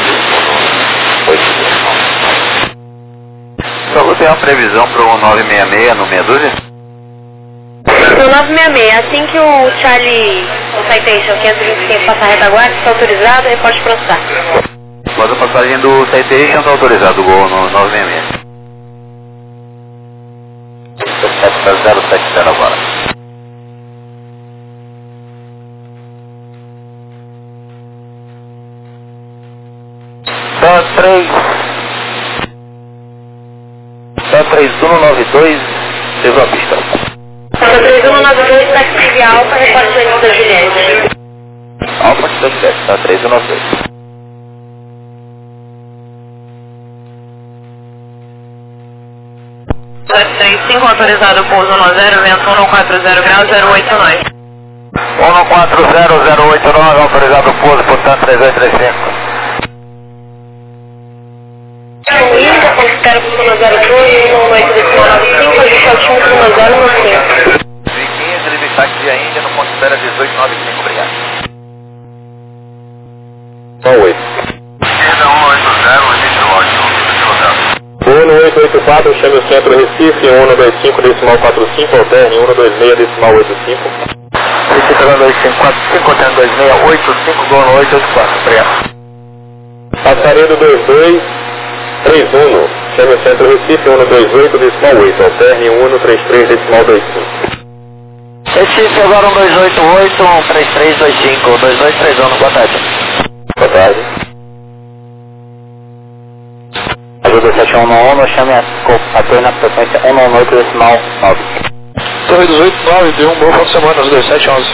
A: Só você tem uma previsão para o nove seis seis no meia dúzia?
B: No nove seis seis, assim que o Charlie, o Citation quinhentos e vinte e cinco passar a retaguarda, está autorizado, reporte para o S A C.
A: Mas a passagem do Citation está autorizado, o Gol no nove seis seis. sete zero sete zero agora. Só três. Só três um nove dois, levou a pista.
B: Só três um nove dois, taxi Alfa, reporte antes da Juliette.
A: Alfa da Juliette, tá três um nove dois.
B: sete três cinco, autorizado pouso um zero, vento um quatro zero graus, zero oito nove.
A: um quatro zero zero oito nove, autorizado pouso, portanto três dois três cinco.
B: Índia, considera por um zero dois, um oito decimal nove cinco, ajuste ao um zero no cinco.
A: quinze, Táxi via Índia no ponto de espera dezoito noventa e cinco, obrigado.
C: um oito.
A: Esquerda um oito zero, registro ótimo,
C: um oito oito quatro, chame o centro Recife, um dois cinco decimal quatro cinco, alterne um dois seis decimal oito cinco.
A: Recife um dois cinco quatro cinco, alterne dois seis oito cinco, gol no oito oito quatro, obrigado.
C: Passaredo dois dois três um, chame o centro Recife, um dois oito decimal oito, alterne um três três decimal dois cinco.
A: Recife agora um dois oito oito, um três três dois cinco, dois dois três um, boa tarde.
C: Boa tarde.
A: Ajuda sete um um, chame a ator na frequência um um oito decimal nove.
D: Torre dezoito nove, deu um bom final de semana, os dois sete onze.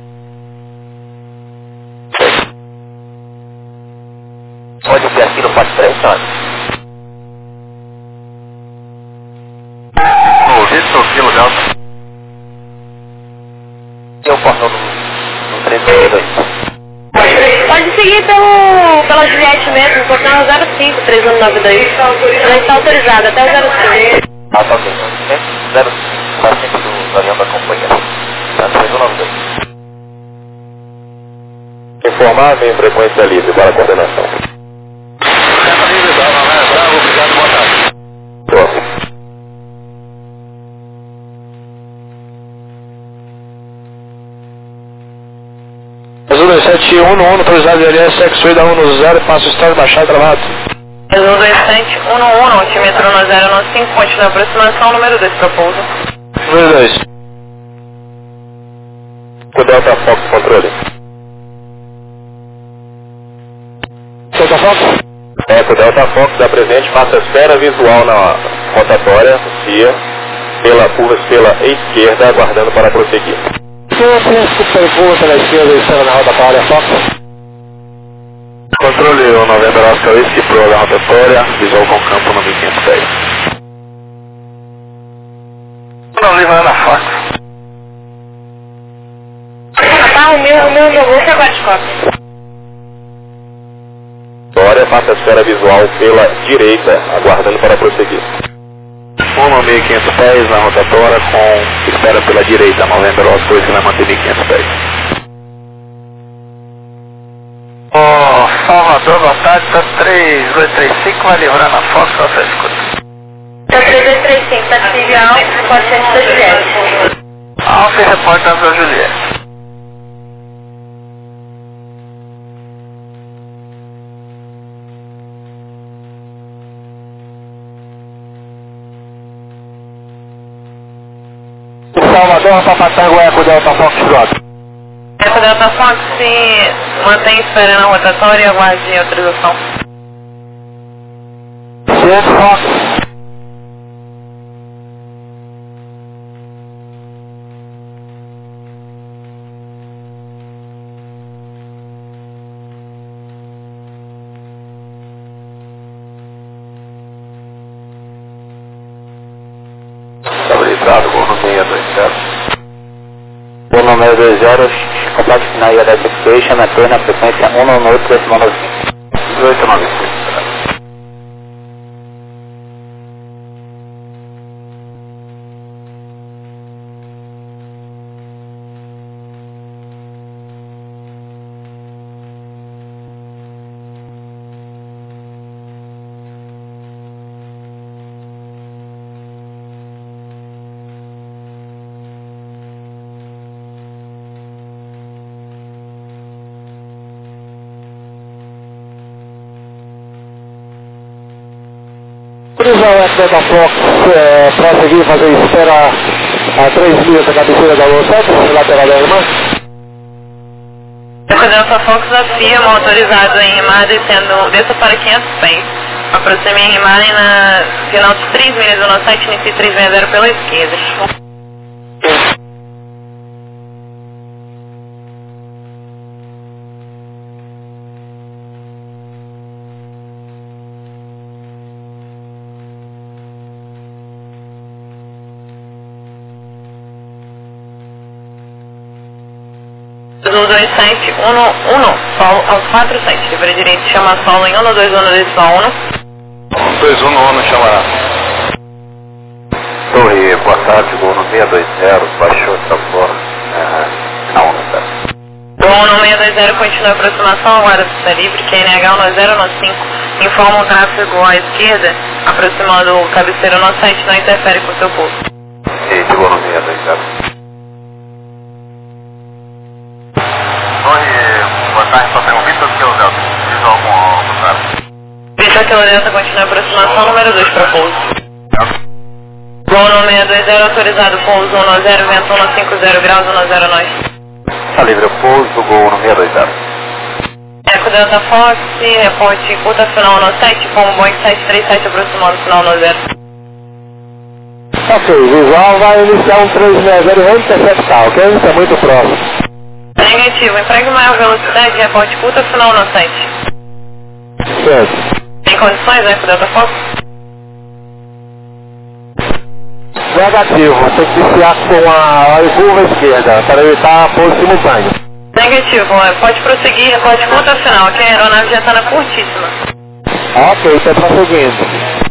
A: Pode ser aqui no quatro três, senhora? Vitor Kilo Delta. Eu posso no, no três seis dois.
B: Pode seguir pelo, pela Juliette mesmo, portão zero cinco, três um nove dois. Ela está autorizada até o zero cinco.
A: Ah, tá ok. zero cinco, tá sempre do avião da companhia. Tá, três um nove dois.
C: Informar em frequência livre para a coordenação.
A: Frequência livre, bravo, bravo, obrigado, boa tarde.
C: Boa.
D: Azul sete um um, autorizado de L S X oito um zero, passo estado baixado travado.
B: Azul dois sete um um, altimetro no zero um cinco, ponte na aproximação, número dois para pouso.
D: Número dois.
C: O Delta Fox controle.
D: Delta Fox?
C: É, o Delta Fox da presente, faça esfera visual na rotatória, C I A, pela curva pela esquerda, aguardando para prosseguir.
D: Super curva pela esquerda e esfera na rotatória, Fox.
C: Controle o November Oscar Whisky Pro da rotatória, visual com campo no mil quinhentos e dez.
A: Não, livra na Fox.
B: Tá, o meu, o meu negócio é guarda-cópia.
C: Agora faça a esfera visual pela direita, aguardando para prosseguir. um mil quinhentos e dez na rotatória com espera pela direita, November Oscar Whisky vai manter mil quinhentos e dez.
A: Ó, Salvador, boa tarde, tá três dois três cinco, vai livrar na Fox, você escuta.
B: Tá três dois três cinco, tá trivial, quatrocentos da Juliette.
A: Alfa e repórter da Juliette.
C: Salvador, Papatango, Eco Delta Fox, Frota.
B: Eco Delta Fox se mantém esperando a rotatória e aguarde a autorização.
C: Ciência Fox. Estabilizado, voo no seis dois zero.
A: Voo número dois zero, complete final I A D Execution, ator na frequência um um oito decimal nove cinco.
C: dezoito nove cinco.
D: Utilizar o Eco Delta Fox é, para seguir fazer espera a três milhas da cabeceira da Lua sete, lateral da irmã.
B: Eco Delta Fox afirma autorizado em remada e sendo desça para quinhentos pés. Aproxime em remada e na final de três milhas do nosso site, inicie três seis zero pela esquerda. Azul dois sete um um, solo aos quatro sete, livre direito chama solo em um dois um decimal um.
C: dois um no chama. Torre, boa tarde, voo no seis dois zero, baixou essa fora.
B: dois zero continua a aproximação, aguarda pista livre, Q N H um zero nove cinco, informa um tráfego à esquerda, aproximando o cabeceiro no site, não interfere com o seu pouso.
A: E chegou no meia dois zero. Oi, boa tarde, só tem um Vitor Delta, visual com o tráfego.
B: Vitor Delta continua a aproximação, número dois para pouso. Gol no seis dois zero, autorizado pouso um zero, vento um cinco zero graus, um zero nove.
A: Está livre, pouso, gol no seis dois zero.
B: Eco Delta Fox, reporte curta final no sete, como Boeing sete três sete aproximando final no zero.
D: Ok, visual vai iniciar um três seis zero e vamos interceptar, ok? Está muito próximo.
B: Negativo, empregue maior velocidade, reporte curta final no sete.
D: Certo.
B: Tem condições, Eco Delta Fox?
D: Negativo, tem que iniciar com a curva esquerda para evitar pouso simultâneo.
B: Negativo, pode prosseguir, reporte curta final, ok? A aeronave já está na curtíssima.
D: Ok, está prosseguindo.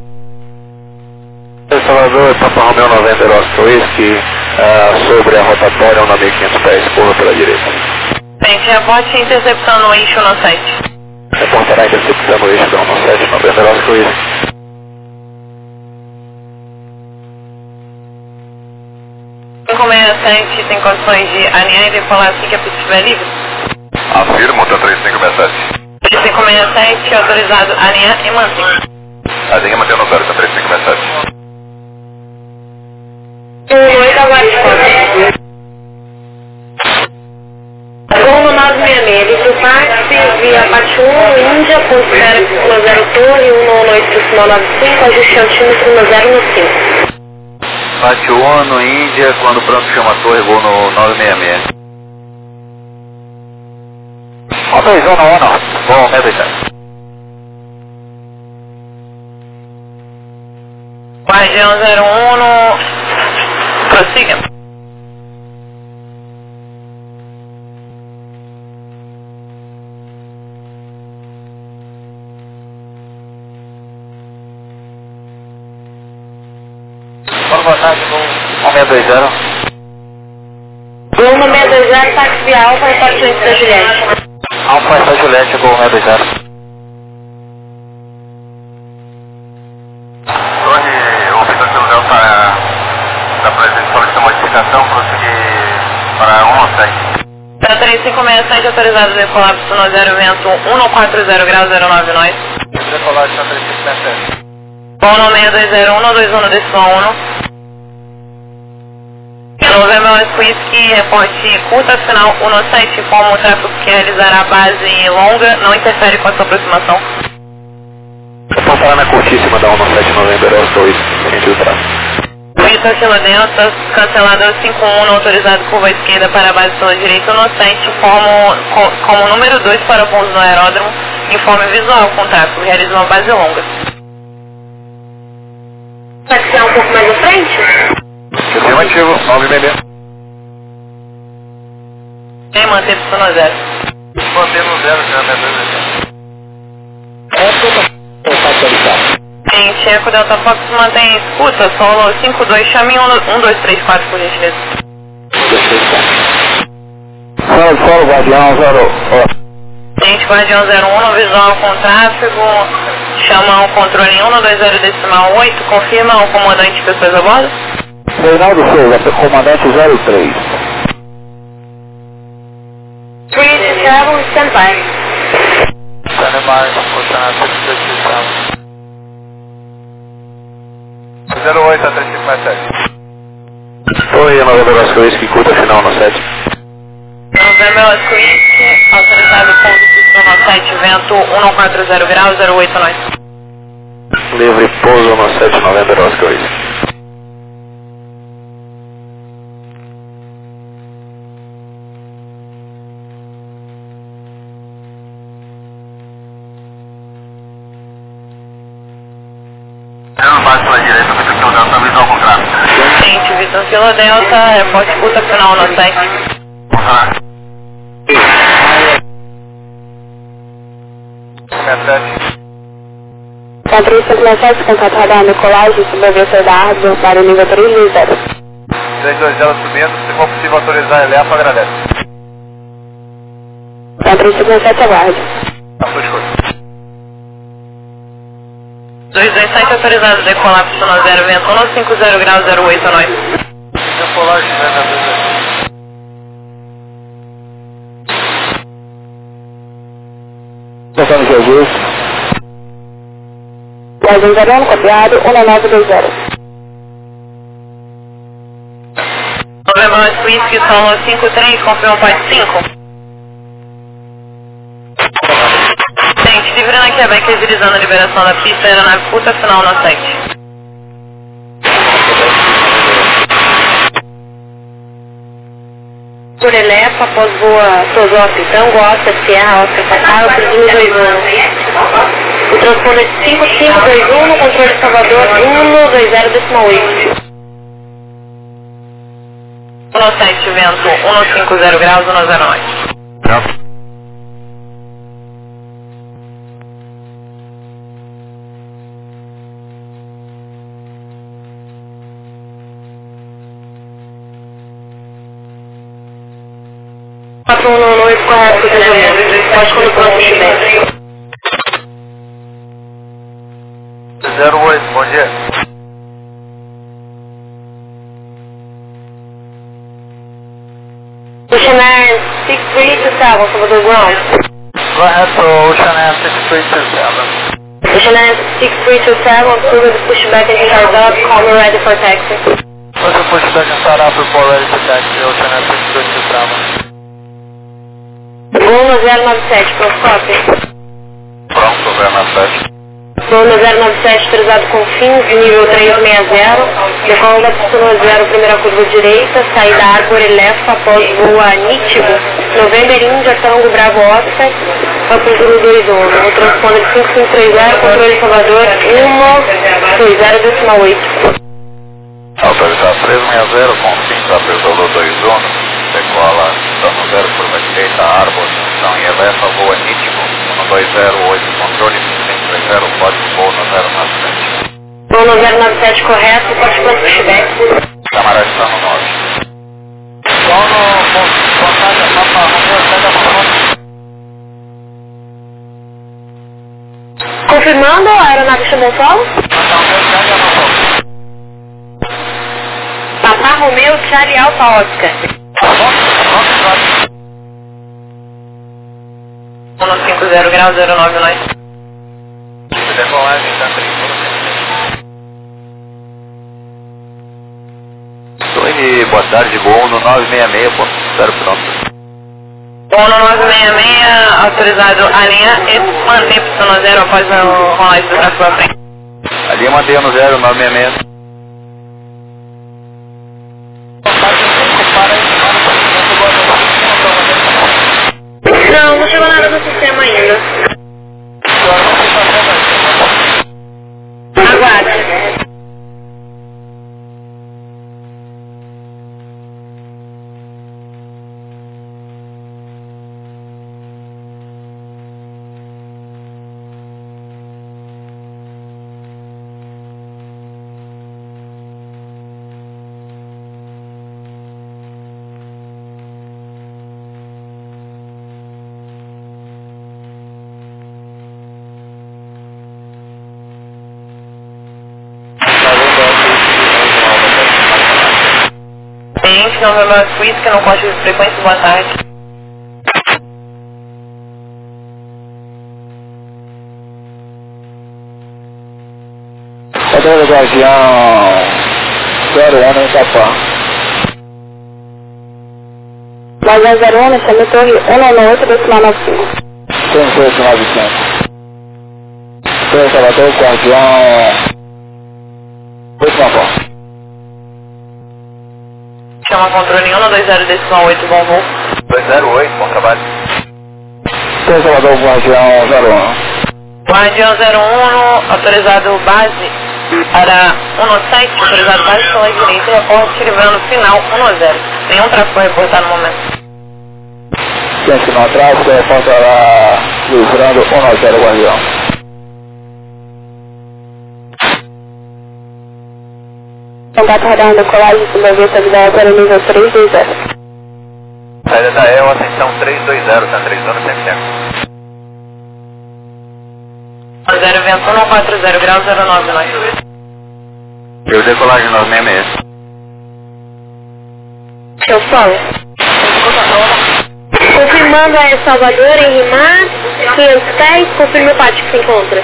A: Salvador, Papa Romeo noventa, Oscar Whisky, uh, sobre a rotatória, um mil e quinhentos pés, curva pela direita.
B: Gente, reporte interceptando o eixo no sete.
A: Reportará interceptando o eixo da um sete, noventa, Oscar Whisky.
B: cinco seis sete tem condições de alinhar e decolar assim que a pista estiver livre?
A: Afirmo, tá três cinco seis sete.
B: cinco seis sete, autorizado alinhar e manter.
A: Alinha mantendo no zero, tá três cinco seis sete.
B: um oito aguarde. Gol no nove seis seis, livre o táxi, via Pati um, Índia, ponto zero zero Torre, um nove oito cinco nove cinco, ajuste altímetro um zero um cinco.
A: Pati um no Índia, quando pronto chama a torre, gol no nove seis seis. Ok, zona um, gol seis dois sete.
B: Guardião zero um, prossiga.
A: Boa tarde, gol um seis dois zero.
B: Gol no seis dois zero, táxi via Alfa, repartimento da Juliette.
A: Alfa essa Juliette, gol seis dois zero. Torre, o Vitor Silvão está tá presente, solicita modificação, prosseguir para um sete.
B: Tá três cinco seis sete, autorizado decolar para o zero, vento um quatro zero graus, zero nove nove.
A: Decolar de três cinco seis sete.
B: Gol no seis dois zero, um dois um, decisão um. Novembro Whisky, reporte curta final um sete, como o tráfego que realizará a base longa, não interfere com a sua aproximação.
A: Vou parar na curtíssima da um sete Novembro, Oscar Whisky, sentido tráfego.
B: Vitor Kilo Delta, cancelado cinco um, autorizado curva esquerda para a base pela direita no sete, como, com, como número dois para o pouso no aeródromo, informe visual com o tráfego, realiza uma base longa. Taxiar um pouco mais à frente?
A: Afirmativo, nove seis seis.
B: Quem mantém pista no zero?
A: Mantém no zero, já é dois
B: Gente, Eco Delta Fox mantém escuta, solo cinco dois, chame um dois três quatro por gentileza.
D: Solo, solo, Guardião zero.
B: Gente, Guardião zero um, no visual com tráfego, chama o controle um dois zero decimal oito, confirma o comandante pessoas a bordo?
D: Reinaldo Souza, comandante zero três.
B: Free to travel, stand by.
A: Stand by, funcionando zero oito a três cinco seis sete. Oi, Novembro Oscar Whisky, curta final no sete.
B: Novembro Oscar Whisky, autorizado pouso pista no sete, vento um quatro zero graus, zero oito nove.
A: Livre pouso no sete, Novembro Oscar Whisky.
B: Gente, Vitor Kilo Delta, reporte curta final no site.
F: Patrícia Clemente, contatada a Nicolás, subprofessor da Árvore, para o nível três zero.
A: três dois zero subindo, se for possível autorizar ele, agradece.
F: Tá, três cinco sete, aguarde.
A: Tá, por escuta.
B: dois dois sete autorizado, decolar para zero, vento um cinco zero graus, zero oito nove.
A: Decolagem, né, na verdade.
D: Tocando Jesus.
F: Jardim zero um, copiado, um nove dois zero.
B: November Whisky, solo cinco três, confirma parte cinco. Gente, livrando aqui a Beck, agilizando a liberação da pista, aeronave curta, final na sete. Por Elefa, após voa Tosófilo, Tango, Oscar, Sierra, Oscar, Pacal, Prisma dois um. O transponder cinco cinco dois um, no controle Salvador, um dois zero decimal oito. um sete, vento, um cinco zero graus, um zero nove.
A: Não.
B: quatro um nove oito, correto, cruzamento. Pode quando pronto estiver.
A: zero oito, bom dia.
B: Ocean Air six three two seven, Salvador Ground.
A: Correto, Ocean Air six three two seven.
B: Ocean Air six three two seven, approve the pushback and start up, call me ready for taxi.
A: Você pushback and start up, report ready to taxi, Ocean Air six three two seven.
B: um zero nove sete, pronto, copy.
A: Pronto, zero nove sete.
B: um zero nove sete, autorizado com fins, nível trezentos e sessenta, decola da pista zero, primeira curva direita, saída Arbor Elefa, após voa Nítido, November Índia, Tango Bravo Oscar, Campos Zulu dois um, o transponder cinco cinco três zero, controle Salvador, um dois zero decimal oito.
A: Autorizado trezentos e sessenta, com fins, apertador dois um, decola, Tango zero, curva direita, Arbor, São e Elefa, voa Nítido, um dois zero oito, controle cinco três zero, código voo no zero nove sete.
B: um zero nove sete, correto, pode pronto pushback.
A: Camarada está no nove. Só no contagem, Papa Romeo, pega a mão.
B: Confirmando, a aeronave chamou solo? Papa Romeo, Charlie Alfa Oscar. um cinco zero graus, zero nove nove.
A: Decolagem está três. Oi, boa tarde, voo no nove seis seis, ponto zero pronto.
B: Voo no nove seis seis, autorizado a linha expandir Y zero após o rolagem do tráfego à frente.
A: A linha mantém no zero nove seis seis.
B: Não, não chegou nada no sistema ainda. Aguarde. Cliente, November Whisky, não consta de frequência, boa tarde.
D: Padrão Guardião zero um em Capão.
F: Guardião zero um, chama torre um nove oito, decimal nove cinco.
D: cinco oito nove cinco. Torre Salvador, Guardião oito Capão.
B: Chama controle um dois zero decimal oito, bom voo.
A: dois zero oito, bom trabalho.
D: Torre Salvador, Guardião zero um.
B: Guardião zero um, autorizado base para um sete, autorizado base pela direita, reporte livrando final um zero. Nenhum tráfego reportado no momento.
D: Gente, não atrás, reportará livrando um zero, Guardião.
F: Contato radar decolagem, subavia, estabilidade para nível três dois zero.
A: saída da E L, ascensão três dois zero, tá três zona cem por cento.
B: zero vento um quatro zero graus zero nove nove.
A: Eu decolagem nove seis seis.
B: Seu Sol. Confirmando a El Salvador em Rimar, quinhentos pés, confirme o pátio que se encontra.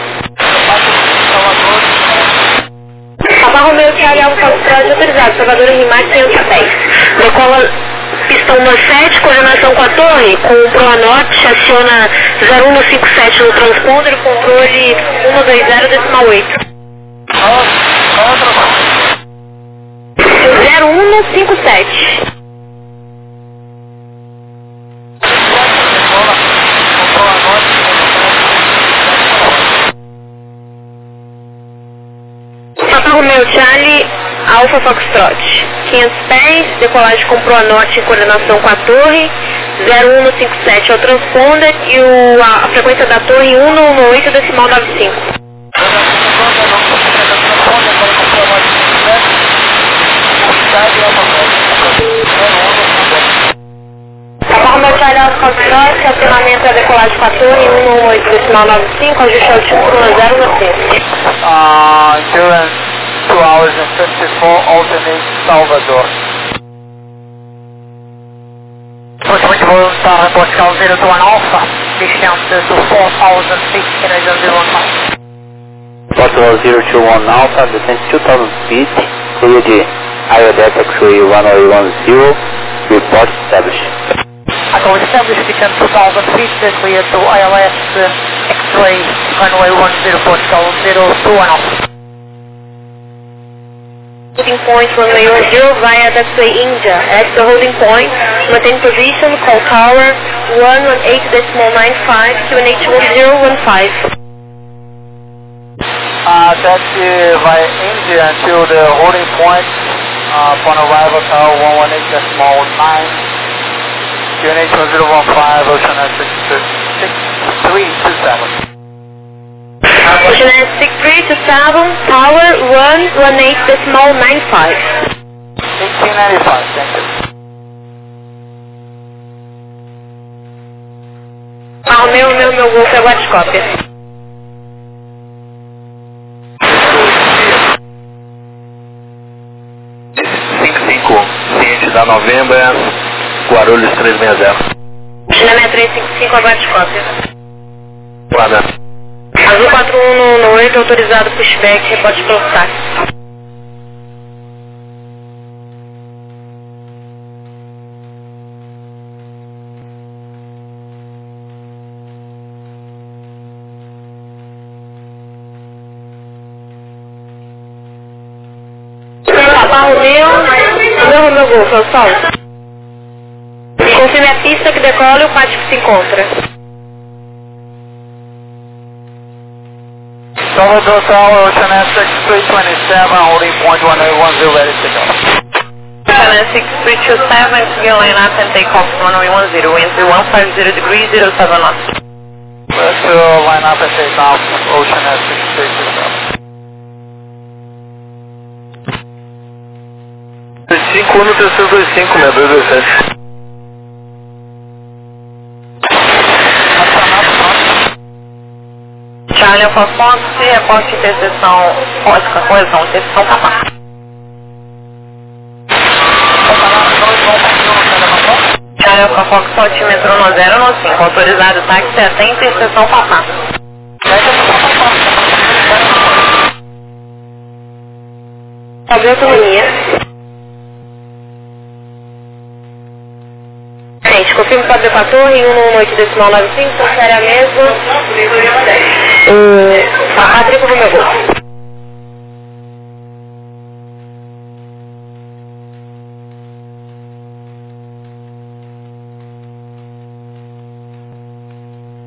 B: Papa Romeo Charlie Alfa Foxtrot autorizado, Salvador em Rimar, quinhentos pés. Decola pistão um sete, coordenação com a torre, com o Proa Norte, aciona zero um cinco sete no transponder, controle um dois zero decimal oito. zero um cinco sete. Papa Romeo Charlie Alfa Foxtrot, quinhentos pés, decolagem com Proa Norte em coordenação com a torre, zero um cinco sete é o transponder e o, a, a frequência da torre um um oito decimal nove cinco. Papa Romeo Charlie Alfa Foxtrot, acionamento da decolagem com a torre um um oito decimal nove cinco, ajuste altitude zero um seis.
A: Ah, endurance two hours and fifty-four, alternate Salvador.
G: Último de voo, tá, report call zero two one Alpha, distância to four thousand feet, Canadian zero one five.
C: Report zero two one Alpha, descent two thousand feet, clear the I O D S X-ray one oh eight one zero, report established.
G: I can establish descent two thousand feet, clear to I L S uh, X-ray runway one zero, report call zero two one Alpha.
B: Holding point runway one zero via taxiway India. At the holding point, maintain position, call tower one one eight decimal nine five, Q N H one zero one five.
A: Uh, taxi via India until the holding point, uh, upon arrival tower one one eight decimal nine, Q N H one zero one five, Ocean six three two seven.
B: Ocean six three two seven, tower one one eight decimal nine five.
A: eighteen ninety-five, thank you.
B: Ah, o meu, o meu, meu Golf é Guaticópia.
A: cinco cinco, ciente da Novembra, Guarulhos três seis zero.
B: China seis três cinco cinco, Guaticópia.
A: Guarda.
B: Azul quatro um oito, autorizado pushback, reporte pelo táxi. Papa Romeo, Romeo Romeo Golf, é o sol. Confirme a pista que decola e o pátio que se encontra.
A: Salvador Tower, Ocean six three two seven, holding point one eight one zero, ready to take off.
B: Ocean six three two seven, clear line up and take off runway one zero, wind one five zero degrees, zero seven knots.
A: Let's uh, line up and take off, Ocean six three two seven. cinco um três dois cinco, meu dois dois sete.
B: Charlie Alfa Fox, reporte interseção, ótica, correção, interseção Papa. Charlie Alfa Fox, altímetro no zero no cinco, autorizado táxi até interseção Papa. Sobe autonomia. Gente, confirmo para a torre, um um oito decimal nove cinco, confere a mesma. Uh, a matrícula do meu gol.